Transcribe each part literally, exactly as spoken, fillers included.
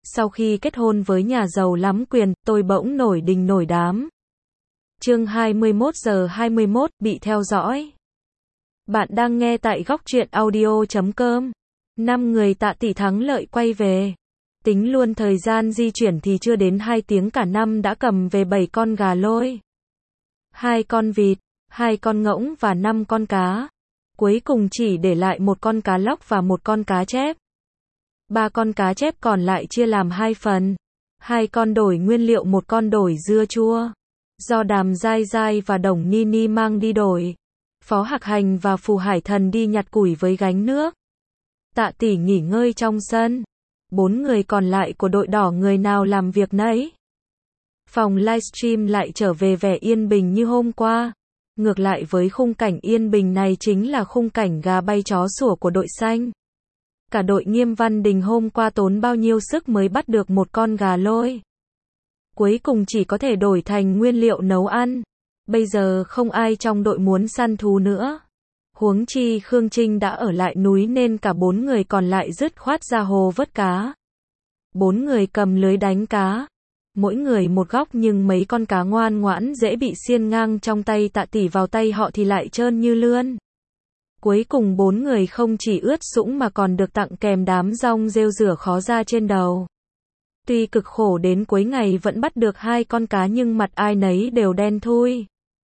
sau khi kết hôn với nhà giàu lắm quyền, tôi bỗng nổi đình nổi đám. Chương hai mươi mốt giờ hai mươi mốt, bị theo dõi. Bạn đang nghe tại góc truyện audio chấm com. Năm người Tạ Tỷ thắng lợi quay về. Tính luôn thời gian di chuyển thì chưa đến hai tiếng cả năm đã cầm về bảy con gà lôi, hai con vịt, hai con ngỗng và năm con cá. Cuối cùng chỉ để lại một con cá lóc và một con cá chép. Ba con cá chép còn lại chia làm hai phần. Hai con đổi nguyên liệu, một con đổi dưa chua. Do Đàm Giai Giai và Đồng Ni Ni mang đi đổi. Phó Hạc Hành và Phù Hải Thần đi nhặt củi với gánh nước. Tạ Tỷ nghỉ ngơi trong sân. Bốn người còn lại của đội đỏ người nào làm việc nấy. Phòng livestream lại trở về vẻ yên bình như hôm qua. Ngược lại với khung cảnh yên bình này chính là khung cảnh gà bay chó sủa của đội xanh. Cả đội Nghiêm Văn Đình hôm qua tốn bao nhiêu sức mới bắt được một con gà lôi. Cuối cùng chỉ có thể đổi thành nguyên liệu nấu ăn. Bây giờ không ai trong đội muốn săn thú nữa. Huống chi Khương Trinh đã ở lại núi nên cả bốn người còn lại dứt khoát ra hồ vớt cá. Bốn người cầm lưới đánh cá. Mỗi người một góc nhưng mấy con cá ngoan ngoãn dễ bị xiên ngang trong tay Tạ Tỷ vào tay họ thì lại trơn như lươn. Cuối cùng bốn người không chỉ ướt sũng mà còn được tặng kèm đám rong rêu rửa khó ra trên đầu. Tuy cực khổ đến cuối ngày vẫn bắt được hai con cá nhưng mặt ai nấy đều đen thui.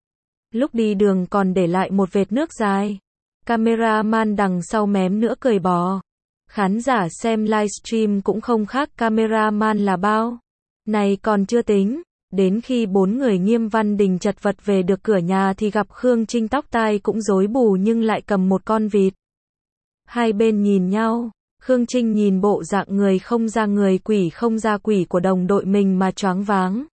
Lúc đi đường còn để lại một vệt nước dài. Cameraman đằng sau mém nữa cười bò. Khán giả xem livestream cũng không khác cameraman là bao. Này còn chưa tính, đến khi bốn người Nghiêm Văn Đình chật vật về được cửa nhà thì gặp Khương Trinh tóc tai cũng rối bù nhưng lại cầm một con vịt. Hai bên nhìn nhau, Khương Trinh nhìn bộ dạng người không ra người quỷ không ra quỷ của đồng đội mình mà choáng váng.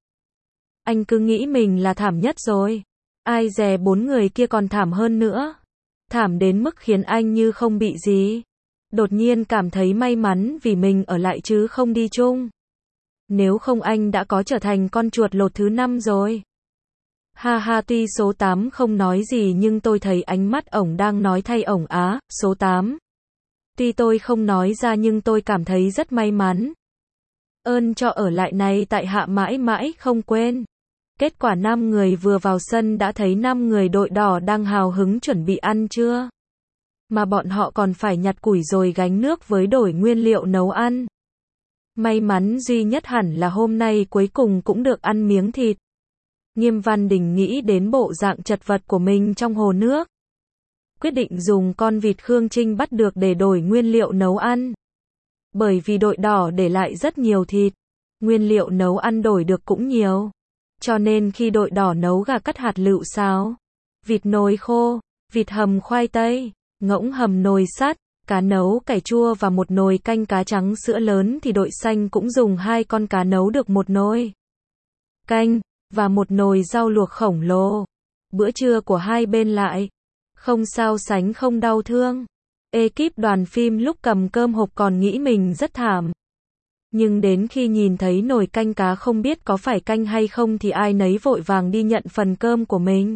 Anh cứ nghĩ mình là thảm nhất rồi. Ai dè bốn người kia còn thảm hơn nữa. Thảm đến mức khiến anh như không bị gì. Đột nhiên cảm thấy may mắn vì mình ở lại chứ không đi chung. Nếu không anh đã có trở thành con chuột lột thứ năm rồi. Ha ha, tuy số tám không nói gì nhưng tôi thấy ánh mắt ổng đang nói thay ổng á, số tám. Tuy tôi không nói ra nhưng tôi cảm thấy rất may mắn. Ơn cho ở lại này tại hạ mãi mãi không quên. Kết quả năm người vừa vào sân đã thấy năm người đội đỏ đang hào hứng chuẩn bị ăn trưa. Mà bọn họ còn phải nhặt củi rồi gánh nước với đổi nguyên liệu nấu ăn. May mắn duy nhất hẳn là hôm nay cuối cùng cũng được ăn miếng thịt. Nghiêm Văn Đình nghĩ đến bộ dạng chật vật của mình trong hồ nước. Quyết định dùng con vịt Khương Trinh bắt được để đổi nguyên liệu nấu ăn. Bởi vì đội đỏ để lại rất nhiều thịt. Nguyên liệu nấu ăn đổi được cũng nhiều. Cho nên khi đội đỏ nấu gà cắt hạt lựu xào, vịt nồi khô, vịt hầm khoai tây, ngỗng hầm nồi sắt, cá nấu cải chua và một nồi canh cá trắng sữa lớn thì đội xanh cũng dùng hai con cá nấu được một nồi canh, và một nồi rau luộc khổng lồ. Bữa trưa của hai bên lại không sao sánh không đau thương. Ekip đoàn phim lúc cầm cơm hộp còn nghĩ mình rất thảm. Nhưng đến khi nhìn thấy nồi canh cá không biết có phải canh hay không thì ai nấy vội vàng đi nhận phần cơm của mình.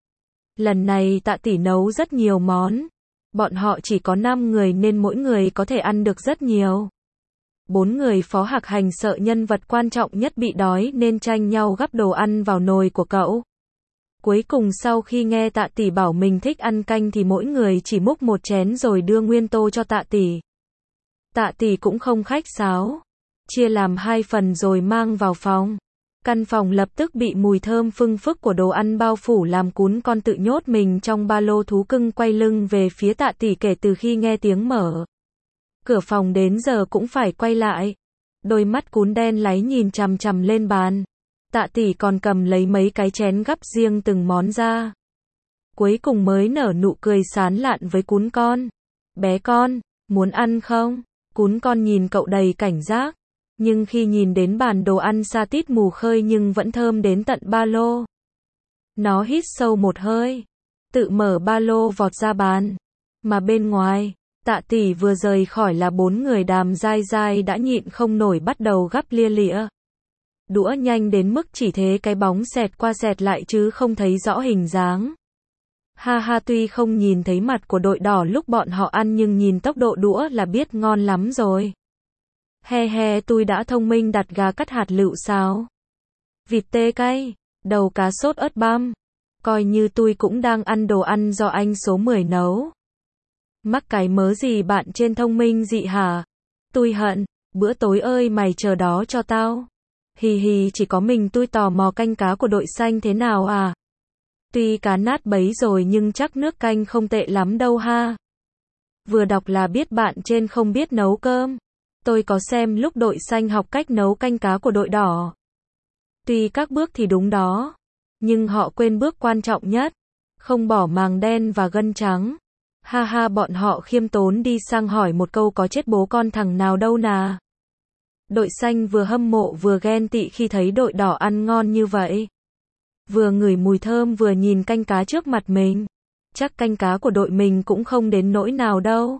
Lần này Tạ Tỷ nấu rất nhiều món. Bọn họ chỉ có năm người nên mỗi người có thể ăn được rất nhiều. Bốn người Phó Hạc Hành sợ nhân vật quan trọng nhất bị đói nên tranh nhau gắp đồ ăn vào nồi của cậu. Cuối cùng sau khi nghe Tạ Tỷ bảo mình thích ăn canh thì mỗi người chỉ múc một chén rồi đưa nguyên tô cho Tạ Tỷ. Tạ Tỷ cũng không khách sáo. Chia làm hai phần rồi mang vào phòng. Căn phòng lập tức bị mùi thơm phưng phức của đồ ăn bao phủ làm cún con tự nhốt mình trong ba lô thú cưng quay lưng về phía Tạ Tỷ kể từ khi nghe tiếng mở cửa phòng đến giờ cũng phải quay lại. Đôi mắt cún đen láy nhìn chằm chằm lên bàn. Tạ Tỷ còn cầm lấy mấy cái chén gắp riêng từng món ra. Cuối cùng mới nở nụ cười sán lạn với cún con. Bé con, muốn ăn không? Cún con nhìn cậu đầy cảnh giác. Nhưng khi nhìn đến bàn đồ ăn sa tít mù khơi nhưng vẫn thơm đến tận ba lô. Nó hít sâu một hơi. Tự mở ba lô vọt ra bàn. Mà bên ngoài, Tạ Tỷ vừa rời khỏi là bốn người Đàm Giai Giai đã nhịn không nổi bắt đầu gắp lia lịa. Đũa nhanh đến mức chỉ thế cái bóng xẹt qua xẹt lại chứ không thấy rõ hình dáng. Ha ha, tuy không nhìn thấy mặt của đội đỏ lúc bọn họ ăn nhưng nhìn tốc độ đũa là biết ngon lắm rồi. He he, tôi đã thông minh đặt gà cắt hạt lựu xào. Vịt tê cay, đầu cá sốt ớt băm. Coi như tôi cũng đang ăn đồ ăn do anh số mười nấu. Mắc cái mớ gì bạn trên thông minh dị hả? Tôi hận, bữa tối ơi mày chờ đó cho tao. Hì hì, chỉ có mình tôi tò mò canh cá của đội xanh thế nào à? Tuy cá nát bấy rồi nhưng chắc nước canh không tệ lắm đâu ha. Vừa đọc là biết bạn trên không biết nấu cơm. Tôi có xem lúc đội xanh học cách nấu canh cá của đội đỏ. Tuy các bước thì đúng đó, nhưng họ quên bước quan trọng nhất. Không bỏ màng đen và gân trắng. Ha ha, bọn họ khiêm tốn đi sang hỏi một câu có chết bố con thằng nào đâu nà. Đội xanh vừa hâm mộ vừa ghen tị khi thấy đội đỏ ăn ngon như vậy. Vừa ngửi mùi thơm vừa nhìn canh cá trước mặt mình. Chắc canh cá của đội mình cũng không đến nỗi nào đâu.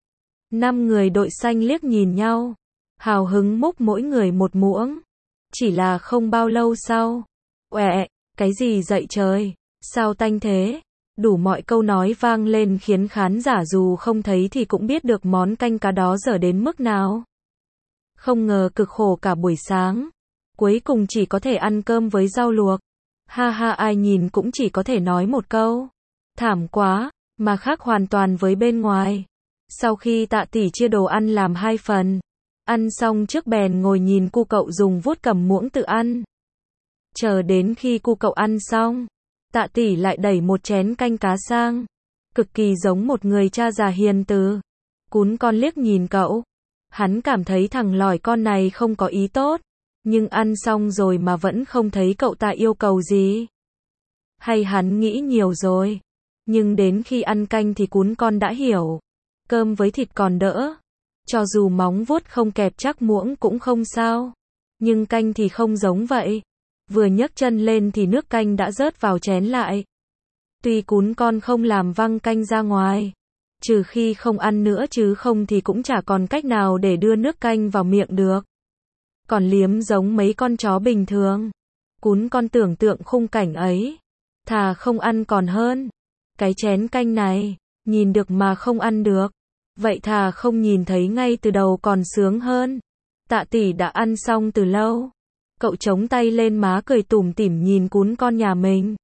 Năm người đội xanh liếc nhìn nhau. Hào hứng múc mỗi người một muỗng. Chỉ là không bao lâu sau. Uẹ, cái gì dậy trời? Sao tanh thế? Đủ mọi câu nói vang lên khiến khán giả dù không thấy thì cũng biết được món canh cá đó dở đến mức nào. Không ngờ cực khổ cả buổi sáng. Cuối cùng chỉ có thể ăn cơm với rau luộc. Ha ha, ai nhìn cũng chỉ có thể nói một câu. Thảm quá, mà khác hoàn toàn với bên ngoài. Sau khi Tạ Tỷ chia đồ ăn làm hai phần. Ăn xong trước bèn ngồi nhìn cu cậu dùng vuốt cầm muỗng tự ăn. Chờ đến khi cu cậu ăn xong, Tạ Tỷ lại đẩy một chén canh cá sang. Cực kỳ giống một người cha già hiền từ. Cún con liếc nhìn cậu. Hắn cảm thấy thằng lỏi con này không có ý tốt. Nhưng ăn xong rồi mà vẫn không thấy cậu ta yêu cầu gì. Hay hắn nghĩ nhiều rồi. Nhưng đến khi ăn canh thì cún con đã hiểu. Cơm với thịt còn đỡ. Cho dù móng vuốt không kẹp chắc muỗng cũng không sao. Nhưng canh thì không giống vậy. Vừa nhấc chân lên thì nước canh đã rớt vào chén lại. Tuy cún con không làm văng canh ra ngoài. Trừ khi không ăn nữa chứ không thì cũng chả còn cách nào để đưa nước canh vào miệng được. Còn liếm giống mấy con chó bình thường. Cún con tưởng tượng khung cảnh ấy. Thà không ăn còn hơn. Cái chén canh này, nhìn được mà không ăn được. Vậy thà không nhìn thấy ngay từ đầu còn sướng hơn. Tạ Tỷ đã ăn xong từ lâu. Cậu chống tay lên má cười tủm tỉm nhìn cún con nhà mình.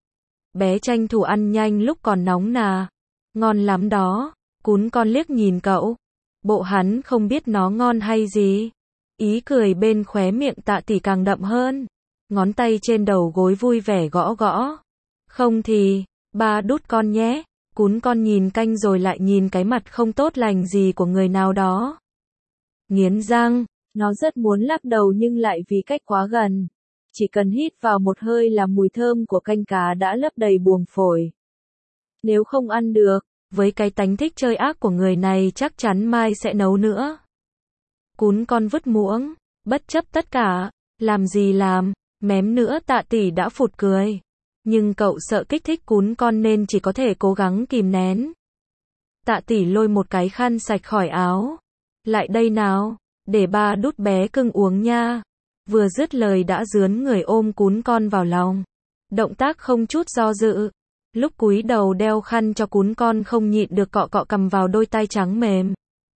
Bé tranh thủ ăn nhanh lúc còn nóng nà. Ngon lắm đó. Cún con liếc nhìn cậu. Bộ hắn không biết nó ngon hay gì. Ý cười bên khóe miệng Tạ Tỷ càng đậm hơn. Ngón tay trên đầu gối vui vẻ gõ gõ. Không thì, ba đút con nhé. Cún con nhìn canh rồi lại nhìn cái mặt không tốt lành gì của người nào đó. Nghiến răng, nó rất muốn lắc đầu nhưng lại vì cách quá gần. Chỉ cần hít vào một hơi là mùi thơm của canh cá đã lấp đầy buồng phổi. Nếu không ăn được, với cái tánh thích chơi ác của người này chắc chắn mai sẽ nấu nữa. Cún con vứt muỗng, bất chấp tất cả, làm gì làm, mém nữa Tạ Tỷ đã phụt cười. Nhưng cậu sợ kích thích cún con nên chỉ có thể cố gắng kìm nén. Tạ Tỷ lôi một cái khăn sạch khỏi áo. Lại đây nào, để ba đút bé cưng uống nha. Vừa dứt lời đã dướn người ôm cún con vào lòng. Động tác không chút do dự. Lúc cúi đầu đeo khăn cho cún con không nhịn được cọ cọ cầm vào đôi tay trắng mềm.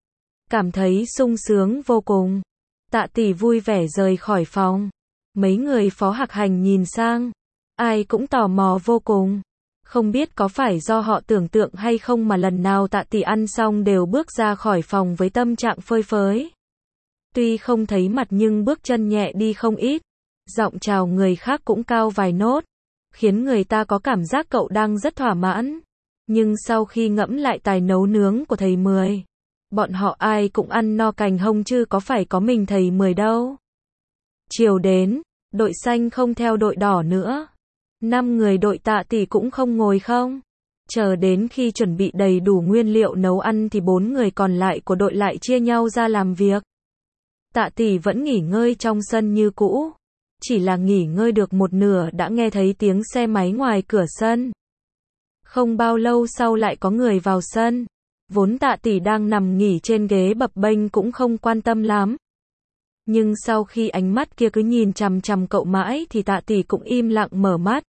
Cảm thấy sung sướng vô cùng. Tạ Tỷ vui vẻ rời khỏi phòng. Mấy người phó hạc hành nhìn sang. Ai cũng tò mò vô cùng. Không biết có phải do họ tưởng tượng hay không mà lần nào Tạ Tỷ ăn xong đều bước ra khỏi phòng với tâm trạng phơi phới. Tuy không thấy mặt nhưng bước chân nhẹ đi không ít. Giọng chào người khác cũng cao vài nốt. Khiến người ta có cảm giác cậu đang rất thỏa mãn. Nhưng sau khi ngẫm lại tài nấu nướng của thầy Mười. Bọn họ ai cũng ăn no cành hông chứ có phải có mình thầy Mười đâu. Chiều đến, đội xanh không theo đội đỏ nữa. Năm người đội Tạ Tỷ cũng không ngồi không. Chờ đến khi chuẩn bị đầy đủ nguyên liệu nấu ăn thì bốn người còn lại của đội lại chia nhau ra làm việc. Tạ Tỷ vẫn nghỉ ngơi trong sân như cũ. Chỉ là nghỉ ngơi được một nửa đã nghe thấy tiếng xe máy ngoài cửa sân. Không bao lâu sau lại có người vào sân. Vốn Tạ Tỷ đang nằm nghỉ trên ghế bập bênh cũng không quan tâm lắm. Nhưng sau khi ánh mắt kia cứ nhìn chằm chằm cậu mãi thì Tạ Tỷ cũng im lặng mở mắt.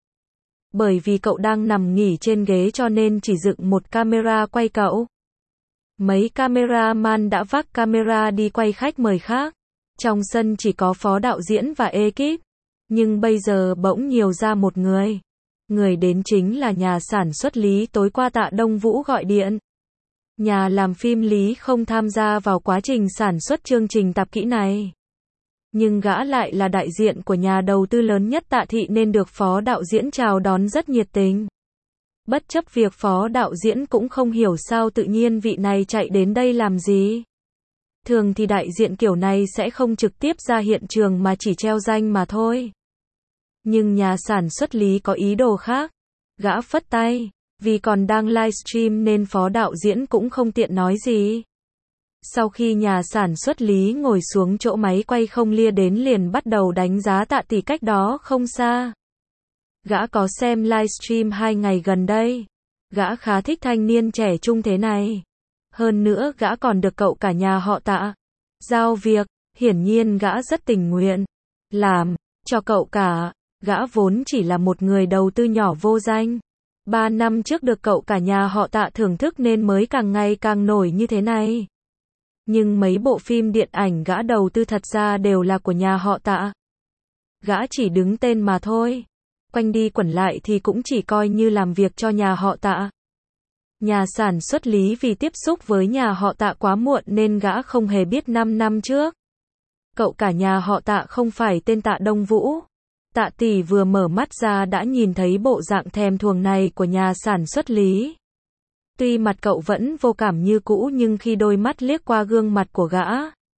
Bởi vì cậu đang nằm nghỉ trên ghế cho nên chỉ dựng một camera quay cậu. Mấy cameraman đã vác camera đi quay khách mời khác. Trong sân chỉ có phó đạo diễn và ekip, nhưng bây giờ bỗng nhiều ra một người. Người đến chính là nhà sản xuất Lý. Tối qua Tạ Đông Vũ gọi điện. Nhà làm phim Lý không tham gia vào quá trình sản xuất chương trình tạp kỹ này. Nhưng gã lại là đại diện của nhà đầu tư lớn nhất Tạ Thị nên được phó đạo diễn chào đón rất nhiệt tình. Bất chấp việc phó đạo diễn cũng không hiểu sao tự nhiên vị này chạy đến đây làm gì. Thường thì đại diện kiểu này sẽ không trực tiếp ra hiện trường mà chỉ treo danh mà thôi. Nhưng nhà sản xuất Lý có ý đồ khác. Gã phất tay. Vì còn đang livestream nên phó đạo diễn cũng không tiện nói gì. Sau khi nhà sản xuất Lý ngồi xuống chỗ máy quay không lia đến liền bắt đầu đánh giá Tạ Tỷ cách đó không xa. Gã có xem livestream hai ngày gần đây. Gã khá thích thanh niên trẻ trung thế này. Hơn nữa gã còn được cậu cả nhà họ Tạ giao việc, hiển nhiên gã rất tình nguyện làm cho cậu cả. Gã vốn chỉ là một người đầu tư nhỏ vô danh. Ba năm trước được cậu cả nhà họ Tạ thưởng thức nên mới càng ngày càng nổi như thế này. Nhưng mấy bộ phim điện ảnh gã đầu tư thật ra đều là của nhà họ Tạ. Gã chỉ đứng tên mà thôi. Quanh đi quẩn lại thì cũng chỉ coi như làm việc cho nhà họ Tạ. Nhà sản xuất Lý vì tiếp xúc với nhà họ Tạ quá muộn nên gã không hề biết năm năm trước. Cậu cả nhà họ Tạ không phải tên Tạ Đông Vũ. Tạ Tỷ vừa mở mắt ra đã nhìn thấy bộ dạng thèm thuồng này của nhà sản xuất Lý. Tuy mặt cậu vẫn vô cảm như cũ nhưng khi đôi mắt liếc qua gương mặt của gã,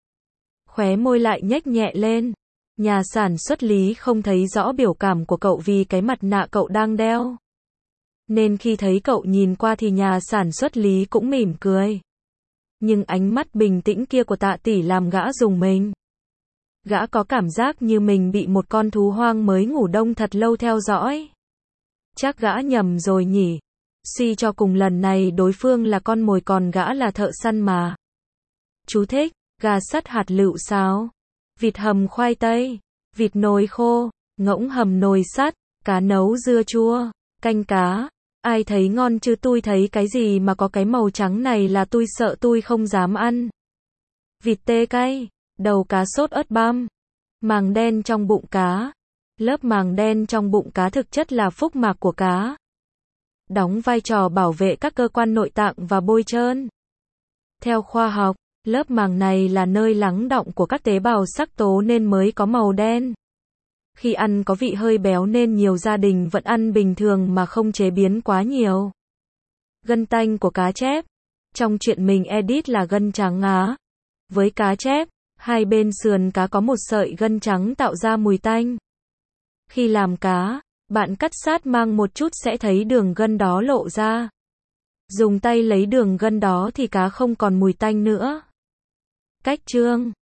khóe môi lại nhếch nhẹ lên. Nhà sản xuất Lý không thấy rõ biểu cảm của cậu vì cái mặt nạ cậu đang đeo. Nên khi thấy cậu nhìn qua thì nhà sản xuất Lý cũng mỉm cười. Nhưng ánh mắt bình tĩnh kia của Tạ Tỷ làm gã rùng mình. Gã có cảm giác như mình bị một con thú hoang mới ngủ đông thật lâu theo dõi. Chắc gã nhầm rồi nhỉ. Suy cho cùng lần này đối phương là con mồi còn gã là thợ săn mà. Chú thích, gà sắt hạt lựu xào, vịt hầm khoai tây, vịt nồi khô, ngỗng hầm nồi sắt, cá nấu dưa chua, canh cá. Ai thấy ngon chứ tôi thấy cái gì mà có cái màu trắng này là tôi sợ tôi không dám ăn. Vịt tê cay, đầu cá sốt ớt băm, màng đen trong bụng cá. Lớp màng đen trong bụng cá thực chất là phúc mạc của cá. Đóng vai trò bảo vệ các cơ quan nội tạng và bôi trơn. Theo khoa học, lớp màng này là nơi lắng đọng của các tế bào sắc tố nên mới có màu đen. Khi ăn có vị hơi béo nên nhiều gia đình vẫn ăn bình thường mà không chế biến quá nhiều. Gân tanh của cá chép. Trong chuyện mình edit là gân trắng á. Với cá chép, hai bên sườn cá có một sợi gân trắng tạo ra mùi tanh. Khi làm cá, bạn cắt sát mang một chút sẽ thấy đường gân đó lộ ra. Dùng tay lấy đường gân đó thì cá không còn mùi tanh nữa. Cách chương.